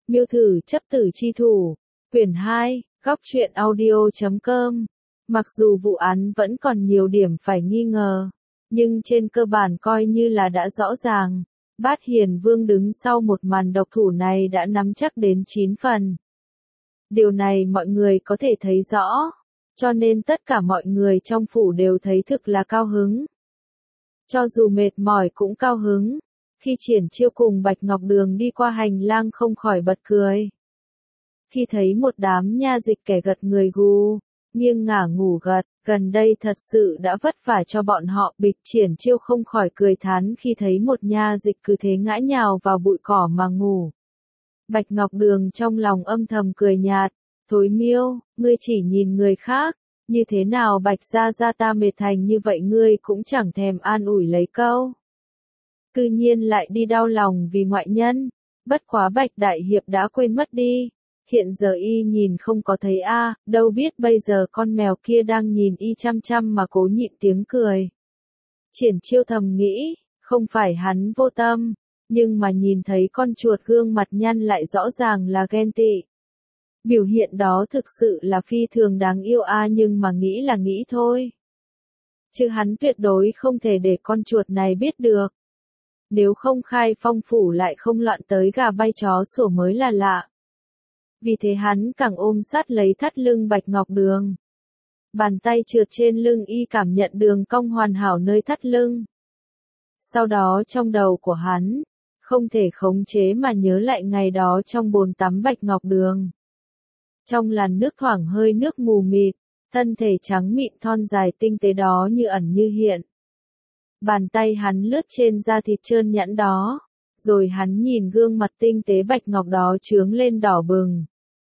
Miêu thử chấp tử chi thủ, quyển 2, góc truyện audio.com. Mặc dù vụ án vẫn còn nhiều điểm phải nghi ngờ, nhưng trên cơ bản coi như là đã rõ ràng. Bát Hiền Vương đứng sau một màn độc thủ này đã nắm chắc đến 9 phần. Điều này mọi người có thể thấy rõ, cho nên tất cả mọi người trong phủ đều thấy thực là cao hứng. Cho dù mệt mỏi cũng cao hứng. Khi Triển Chiêu cùng Bạch Ngọc Đường đi qua hành lang không khỏi bật cười. Khi thấy một đám nha dịch kẻ gật người gù, nghiêng ngả ngủ gật, gần đây thật sự đã vất vả cho bọn họ. Bịch Triển Chiêu không khỏi cười thán khi thấy một nha dịch cứ thế ngã nhào vào bụi cỏ mà ngủ. Bạch Ngọc Đường trong lòng âm thầm cười nhạt, thối miêu, ngươi chỉ nhìn người khác, như thế nào Bạch gia gia ta mệt thành như vậy ngươi cũng chẳng thèm an ủi lấy câu. Cư nhiên lại đi đau lòng vì ngoại nhân, bất quá Bạch Đại Hiệp đã quên mất đi, hiện giờ y nhìn không có thấy a, đâu biết bây giờ con mèo kia đang nhìn y chăm chăm mà cố nhịn tiếng cười. Triển Chiêu thầm nghĩ, không phải hắn vô tâm, nhưng mà nhìn thấy con chuột gương mặt nhăn lại rõ ràng là ghen tị. Biểu hiện đó thực sự là phi thường đáng yêu a, nhưng mà nghĩ là nghĩ thôi. Chứ hắn tuyệt đối không thể để con chuột này biết được. Nếu không khai phong phủ lại không loạn tới gà bay chó sủa mới là lạ. Vì thế hắn càng ôm sát lấy thắt lưng Bạch Ngọc Đường. Bàn tay trượt trên lưng y cảm nhận đường cong hoàn hảo nơi thắt lưng. Sau đó trong đầu của hắn, không thể khống chế mà nhớ lại ngày đó trong bồn tắm Bạch Ngọc Đường. Trong làn nước thoảng hơi nước mù mịt, thân thể trắng mịn thon dài tinh tế đó như ẩn như hiện. Bàn tay hắn lướt trên da thịt trơn nhẵn đó, rồi hắn nhìn gương mặt tinh tế Bạch Ngọc đó chướng lên đỏ bừng.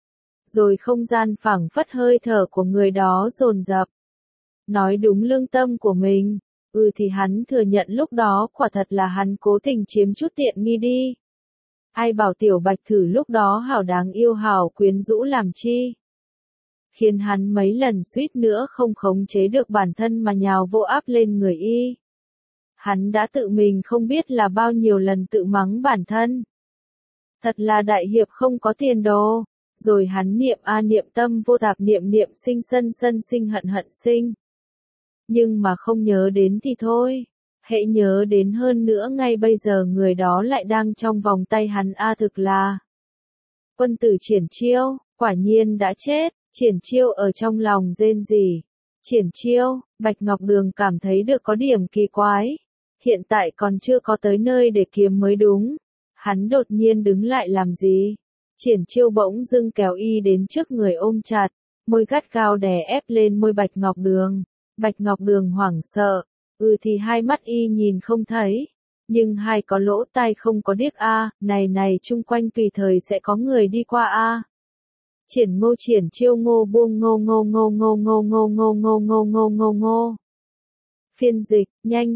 Rồi không gian phảng phất hơi thở của người đó dồn dập. Nói đúng lương tâm của mình, thì hắn thừa nhận lúc đó quả thật là hắn cố tình chiếm chút tiện nghi đi. Ai bảo tiểu Bạch Thử lúc đó hảo đáng yêu hảo quyến rũ làm chi. Khiến hắn mấy lần suýt nữa không khống chế được bản thân mà nhào vô áp lên người y. Hắn đã tự mình không biết là bao nhiêu lần tự mắng bản thân. Thật là đại hiệp không có tiền đồ, rồi hắn niệm a niệm tâm vô tạp niệm niệm sinh sân sân sinh hận hận sinh. Nhưng mà không nhớ đến thì thôi, hãy nhớ đến hơn nữa ngay bây giờ người đó lại đang trong vòng tay hắn a, thực là quân tử Triển Chiêu, quả nhiên đã chết. Triển Chiêu ở trong lòng rên rỉ. Triển Chiêu, Bạch Ngọc Đường cảm thấy được có điểm kỳ quái. Hiện tại còn chưa có tới nơi để kiếm mới đúng. Hắn đột nhiên đứng lại làm gì? Triển Chiêu bỗng dưng kéo y đến trước người ôm chặt, môi gắt gao đè ép lên môi Bạch Ngọc Đường. Bạch Ngọc Đường hoảng sợ, thì hai mắt y nhìn không thấy, nhưng hai có lỗ tai không có điếc a, này chung quanh tùy thời sẽ có người đi qua a. Triển Chiêu ngô buông ngô ngô ngô ngô ngô ngô ngô ngô ngô ngô ngô ngô. Phiên dịch, nhanh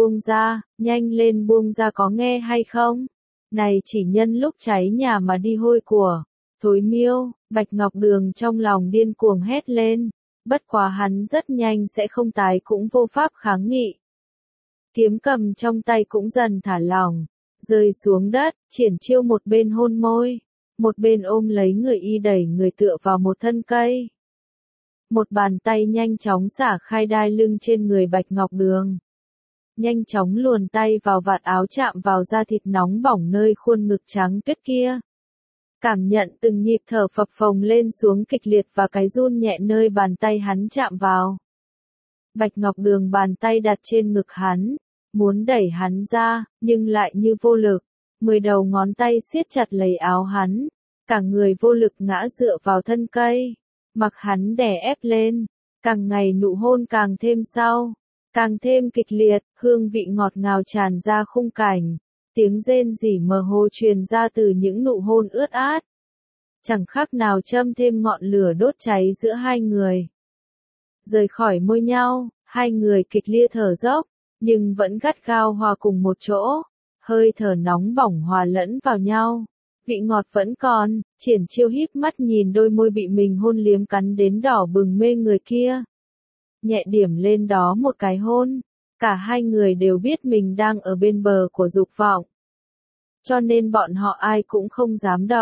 lên buông ra có nghe hay không? Này chỉ nhân lúc cháy nhà mà đi hôi của. Thối miêu, Bạch Ngọc Đường trong lòng điên cuồng hét lên. Bất quá hắn rất nhanh sẽ không tái cũng vô pháp kháng nghị. Kiếm cầm trong tay cũng dần thả lỏng, rơi xuống đất. Triển Chiêu một bên hôn môi, một bên ôm lấy người y đẩy người tựa vào một thân cây. Một bàn tay nhanh chóng xả khai đai lưng trên người Bạch Ngọc Đường. Nhanh chóng luồn tay vào vạt áo chạm vào da thịt nóng bỏng nơi khuôn ngực trắng tuyết kia. Cảm nhận từng nhịp thở phập phồng lên xuống kịch liệt và cái run nhẹ nơi bàn tay hắn chạm vào. Bạch Ngọc Đường bàn tay đặt trên ngực hắn, muốn đẩy hắn ra, nhưng lại như vô lực. 10 đầu ngón tay siết chặt lấy áo hắn, cả người vô lực ngã dựa vào thân cây. Mặc hắn đè ép lên, càng ngày nụ hôn càng thêm sâu, càng thêm kịch liệt, hương vị ngọt ngào tràn ra khung cảnh, tiếng rên rỉ mơ hồ truyền ra từ những nụ hôn ướt át. Chẳng khác nào châm thêm ngọn lửa đốt cháy giữa hai người. Rời khỏi môi nhau, hai người kịch liệt thở dốc, nhưng vẫn gắt gao hòa cùng một chỗ, hơi thở nóng bỏng hòa lẫn vào nhau. Vị ngọt vẫn còn, Triển Chiêu híp mắt nhìn đôi môi bị mình hôn liếm cắn đến đỏ bừng mê người kia. Nhẹ điểm lên đó một cái hôn, cả hai người đều biết mình đang ở bên bờ của dục vọng. Cho nên bọn họ ai cũng không dám động,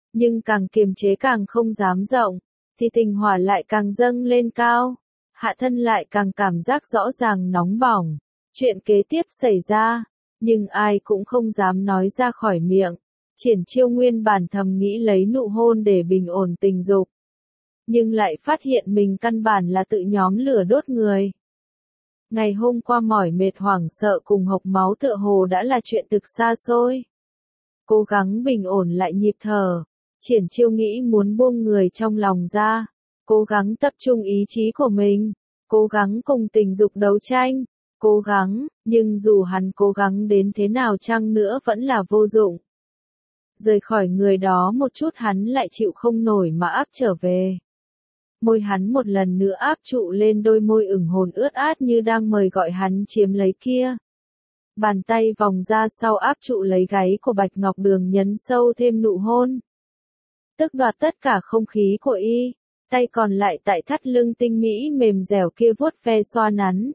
nhưng càng kiềm chế càng không dám rộng, thì tình hỏa lại càng dâng lên cao, hạ thân lại càng cảm giác rõ ràng nóng bỏng. Chuyện kế tiếp xảy ra, nhưng ai cũng không dám nói ra khỏi miệng. Triển Chiêu nguyên bản thầm nghĩ lấy nụ hôn để bình ổn tình dục, nhưng lại phát hiện mình căn bản là tự nhóm lửa đốt người. Ngày hôm qua mỏi mệt hoảng sợ cùng hộc máu tựa hồ đã là chuyện thực xa xôi. Cố gắng bình ổn lại nhịp thở, Triển Chiêu nghĩ muốn buông người trong lòng ra, cố gắng tập trung ý chí của mình, cố gắng cùng tình dục đấu tranh, cố gắng, nhưng dù hắn cố gắng đến thế nào chăng nữa vẫn là vô dụng. Rời khỏi người đó một chút hắn lại chịu không nổi mà áp trở về. Môi hắn một lần nữa áp trụ lên đôi môi ửng hồng ướt át như đang mời gọi hắn chiếm lấy kia. Bàn tay vòng ra sau áp trụ lấy gáy của Bạch Ngọc Đường nhấn sâu thêm nụ hôn. Tức đoạt tất cả không khí của y, tay còn lại tại thắt lưng tinh mỹ mềm dẻo kia vuốt ve xoa nắn.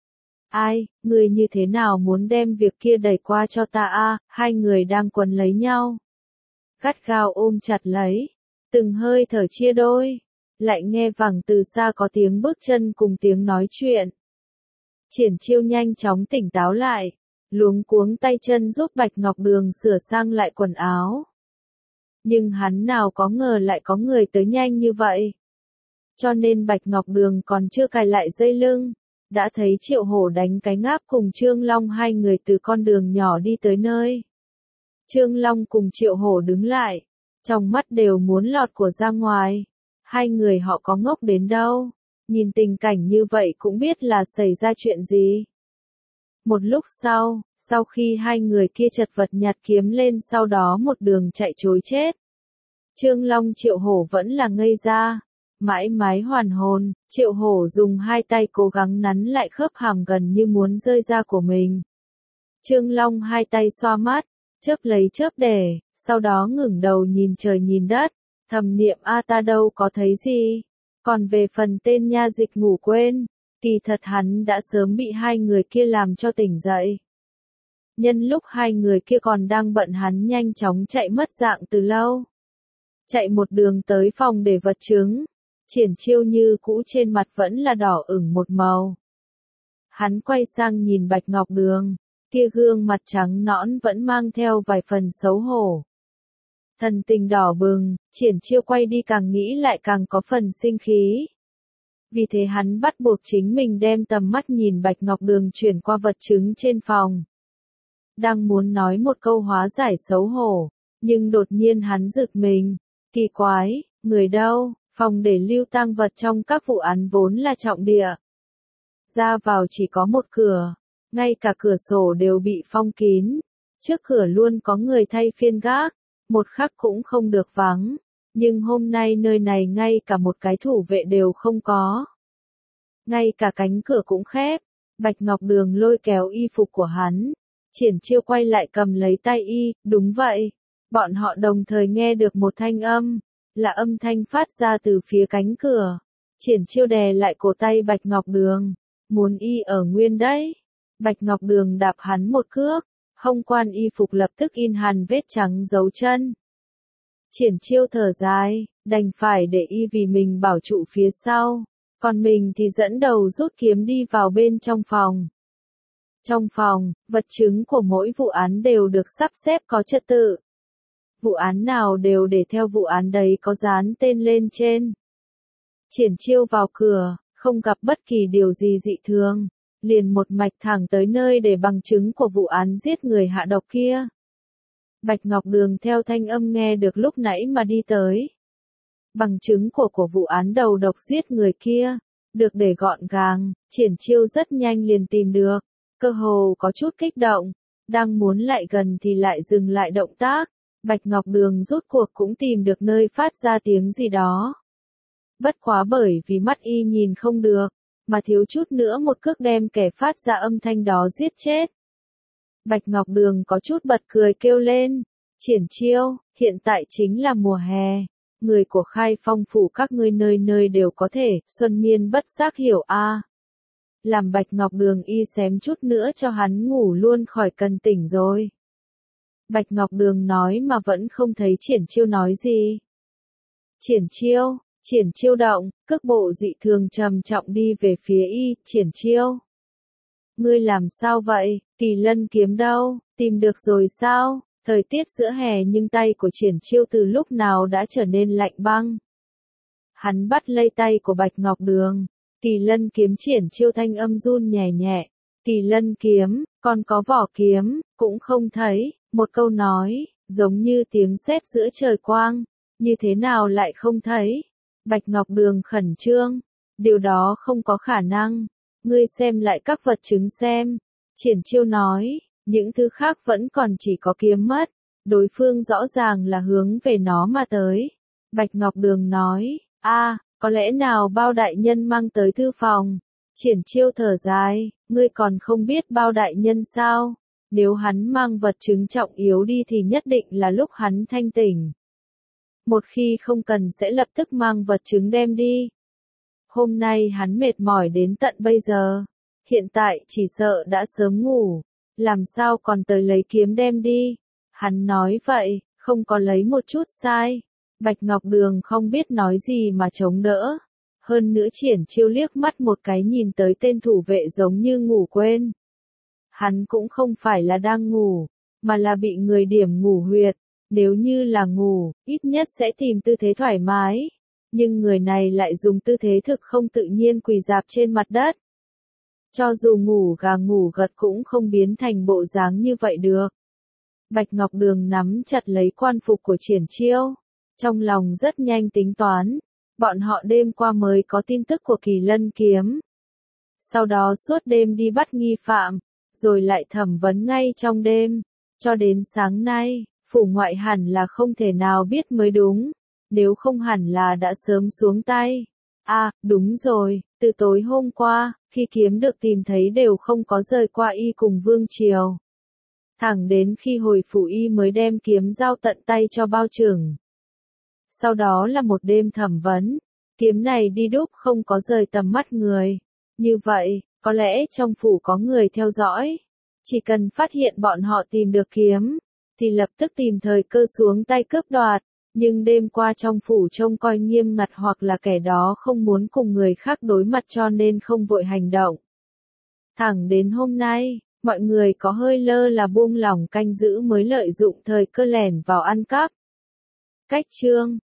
Ai, người như thế nào muốn đem việc kia đẩy qua cho ta a? Hai người đang quấn lấy nhau. Gắt gao ôm chặt lấy, từng hơi thở chia đôi, lại nghe vẳng từ xa có tiếng bước chân cùng tiếng nói chuyện. Triển Chiêu nhanh chóng tỉnh táo lại, luống cuống tay chân giúp Bạch Ngọc Đường sửa sang lại quần áo. Nhưng hắn nào có ngờ lại có người tới nhanh như vậy. Cho nên Bạch Ngọc Đường còn chưa cài lại dây lưng, đã thấy Triệu Hổ đánh cái ngáp cùng Trương Long hai người từ con đường nhỏ đi tới nơi. Trương Long cùng Triệu Hổ đứng lại, trong mắt đều muốn lọt của ra ngoài. Hai người họ có ngốc đến đâu, nhìn tình cảnh như vậy cũng biết là xảy ra chuyện gì. Một lúc sau khi hai người kia chật vật nhặt kiếm lên sau đó một đường chạy trối chết. Trương Long Triệu Hổ vẫn là ngây ra, mãi mãi hoàn hồn, Triệu Hổ dùng hai tay cố gắng nắn lại khớp hàm gần như muốn rơi ra của mình. Trương Long hai tay xoa mắt, chớp lấy chớp để, sau đó ngẩng đầu nhìn trời nhìn đất, thầm niệm a ta đâu có thấy gì. Còn về phần tên nha dịch ngủ quên, kỳ thật hắn đã sớm bị hai người kia làm cho tỉnh dậy. Nhân lúc hai người kia còn đang bận hắn nhanh chóng chạy mất dạng từ lâu. Chạy một đường tới phòng để vật chứng, Triển Chiêu như cũ trên mặt vẫn là đỏ ửng một màu. Hắn quay sang nhìn Bạch Ngọc Đường, kia gương mặt trắng nõn vẫn mang theo vài phần xấu hổ. Thần tình đỏ bừng, Triển Chiêu quay đi càng nghĩ lại càng có phần sinh khí. Vì thế hắn bắt buộc chính mình đem tầm mắt nhìn Bạch Ngọc Đường chuyển qua vật chứng trên phòng. Đang muốn nói một câu hóa giải xấu hổ, nhưng đột nhiên hắn giật mình. Kỳ quái, người đâu? Phòng để lưu tang vật trong các vụ án vốn là trọng địa. Ra vào chỉ có một cửa, ngay cả cửa sổ đều bị phong kín. Trước cửa luôn có người thay phiên gác, một khắc cũng không được vắng. Nhưng hôm nay nơi này ngay cả một cái thủ vệ đều không có. Ngay cả cánh cửa cũng khép, Bạch Ngọc Đường lôi kéo y phục của hắn. Triển Chiêu quay lại cầm lấy tay y, đúng vậy. Bọn họ đồng thời nghe được một thanh âm, là âm thanh phát ra từ phía cánh cửa. Triển Chiêu đè lại cổ tay Bạch Ngọc Đường, muốn y ở nguyên đấy. Bạch Ngọc Đường đạp hắn một cước, hông quan y phục lập tức in hằn vết trắng dấu chân. Triển Chiêu thở dài, đành phải để y vì mình bảo trụ phía sau, còn mình thì dẫn đầu rút kiếm đi vào bên trong phòng. Trong phòng, vật chứng của mỗi vụ án đều được sắp xếp có trật tự. Vụ án nào đều để theo vụ án đấy có dán tên lên trên. Triển Chiêu vào cửa, không gặp bất kỳ điều gì dị thường, liền một mạch thẳng tới nơi để bằng chứng của vụ án giết người hạ độc kia. Bạch Ngọc Đường theo thanh âm nghe được lúc nãy mà đi tới. Bằng chứng của vụ án đầu độc giết người kia, được để gọn gàng, Triển Chiêu rất nhanh liền tìm được, cơ hồ có chút kích động, đang muốn lại gần thì lại dừng lại động tác. Bạch Ngọc Đường rút cuộc cũng tìm được nơi phát ra tiếng gì đó. Bất quá bởi vì mắt y nhìn không được, mà thiếu chút nữa một cước đem kẻ phát ra âm thanh đó giết chết. Bạch Ngọc Đường có chút bật cười kêu lên, Triển Chiêu, hiện tại chính là mùa hè, người của Khai Phong phủ các ngươi nơi nơi đều có thể, xuân miên bất giác hiểu a. Làm Bạch Ngọc Đường y xém chút nữa cho hắn ngủ luôn khỏi cần tỉnh rồi. Bạch Ngọc Đường nói mà vẫn không thấy Triển Chiêu nói gì. Triển Chiêu động, cước bộ dị thường trầm trọng đi về phía y, Triển Chiêu. Ngươi làm sao vậy, Kỳ Lân kiếm đâu, tìm được rồi sao? Thời tiết giữa hè nhưng tay của Triển Chiêu từ lúc nào đã trở nên lạnh băng. Hắn bắt lấy tay của Bạch Ngọc Đường. Kỳ Lân kiếm, Triển Chiêu thanh âm run nhẹ nhẹ. Kỳ Lân kiếm, còn có vỏ kiếm, cũng không thấy. Một câu nói, giống như tiếng sét giữa trời quang. Như thế nào lại không thấy? Bạch Ngọc Đường khẩn trương. Điều đó không có khả năng. Ngươi xem lại các vật chứng xem. Triển Chiêu nói, những thứ khác vẫn còn chỉ có kiếm mất. Đối phương rõ ràng là hướng về nó mà tới. Bạch Ngọc Đường nói, có lẽ nào Bao đại nhân mang tới thư phòng. Triển Chiêu thở dài, ngươi còn không biết Bao đại nhân sao? Nếu hắn mang vật chứng trọng yếu đi thì nhất định là lúc hắn thanh tỉnh. Một khi không cần sẽ lập tức mang vật chứng đem đi. Hôm nay hắn mệt mỏi đến tận bây giờ. Hiện tại chỉ sợ đã sớm ngủ. Làm sao còn tới lấy kiếm đem đi. Hắn nói vậy, không có lấy một chút sai. Bạch Ngọc Đường không biết nói gì mà chống đỡ. Hơn nữa Triển Chiêu liếc mắt một cái nhìn tới tên thủ vệ giống như ngủ quên. Hắn cũng không phải là đang ngủ, mà là bị người điểm ngủ huyệt. Nếu như là ngủ, ít nhất sẽ tìm tư thế thoải mái. Nhưng người này lại dùng tư thế thực không tự nhiên quỳ rạp trên mặt đất. Cho dù ngủ gà ngủ gật cũng không biến thành bộ dáng như vậy được. Bạch Ngọc Đường nắm chặt lấy quan phục của Triển Chiêu. Trong lòng rất nhanh tính toán. Bọn họ đêm qua mới có tin tức của Kỳ Lân kiếm. Sau đó suốt đêm đi bắt nghi phạm. Rồi lại thẩm vấn ngay trong đêm. Cho đến sáng nay, phủ ngoại hẳn là không thể nào biết mới đúng. Nếu không hẳn là đã sớm xuống tay. Đúng rồi, từ tối hôm qua, khi kiếm được tìm thấy đều không có rời qua y cùng Vương Triều. Thẳng đến khi hồi phủ y mới đem kiếm giao tận tay cho Bao trưởng. Sau đó là một đêm thẩm vấn, kiếm này đi đúc không có rời tầm mắt người. Như vậy, có lẽ trong phủ có người theo dõi. Chỉ cần phát hiện bọn họ tìm được kiếm, thì lập tức tìm thời cơ xuống tay cướp đoạt. Nhưng đêm qua trong phủ trông coi nghiêm ngặt hoặc là kẻ đó không muốn cùng người khác đối mặt cho nên không vội hành động. Thẳng đến hôm nay, mọi người có hơi lơ là buông lỏng canh giữ mới lợi dụng thời cơ lẻn vào ăn cắp. Cách chương